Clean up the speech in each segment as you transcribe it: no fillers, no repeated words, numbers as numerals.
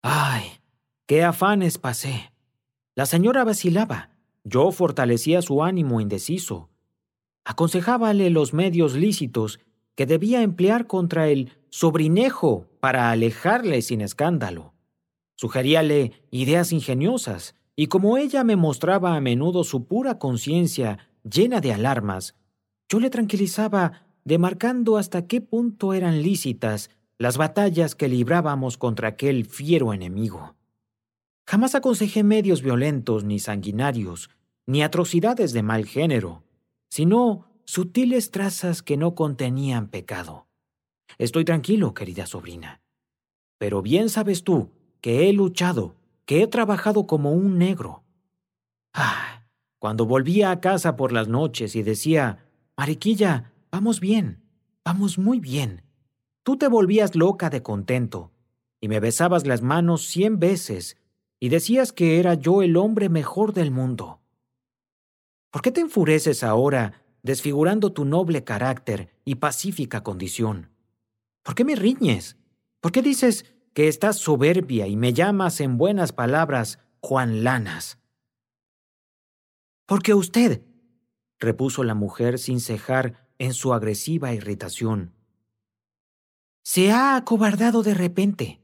Ay, qué afanes pasé. La señora vacilaba. Yo fortalecía su ánimo indeciso. Aconsejábale los medios lícitos que debía emplear contra el sobrinejo para alejarle sin escándalo. Sugeríale ideas ingeniosas, y como ella me mostraba a menudo su pura conciencia llena de alarmas, yo le tranquilizaba demarcando hasta qué punto eran lícitas las batallas que librábamos contra aquel fiero enemigo. Jamás aconsejé medios violentos ni sanguinarios, ni atrocidades de mal género, sino sutiles trazas que no contenían pecado. Estoy tranquilo, querida sobrina. Pero bien sabes tú que he luchado, que he trabajado como un negro. Cuando volvía a casa por las noches y decía, Mariquilla, vamos bien, vamos muy bien, tú te volvías loca de contento y me besabas las manos 100 veces y decías que era yo el hombre mejor del mundo. ¿Por qué te enfureces ahora, desfigurando tu noble carácter y pacífica condición? ¿Por qué me riñes? ¿Por qué dices que estás soberbia y me llamas en buenas palabras Juan Lanas? Porque usted, repuso la mujer sin cejar en su agresiva irritación, se ha acobardado de repente.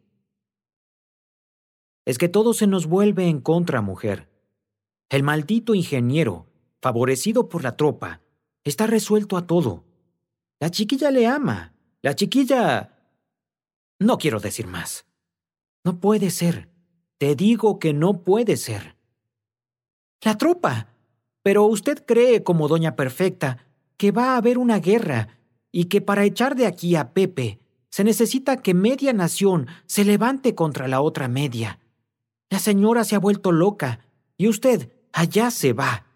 Es que todo se nos vuelve en contra, mujer. El maldito ingeniero, favorecido por la tropa, está resuelto a todo. La chiquilla le ama. La chiquilla... No quiero decir más. No puede ser. Te digo que no puede ser. La tropa. Pero usted cree, como doña Perfecta, que va a haber una guerra y que para echar de aquí a Pepe se necesita que media nación se levante contra la otra media. La señora se ha vuelto loca y usted allá se va.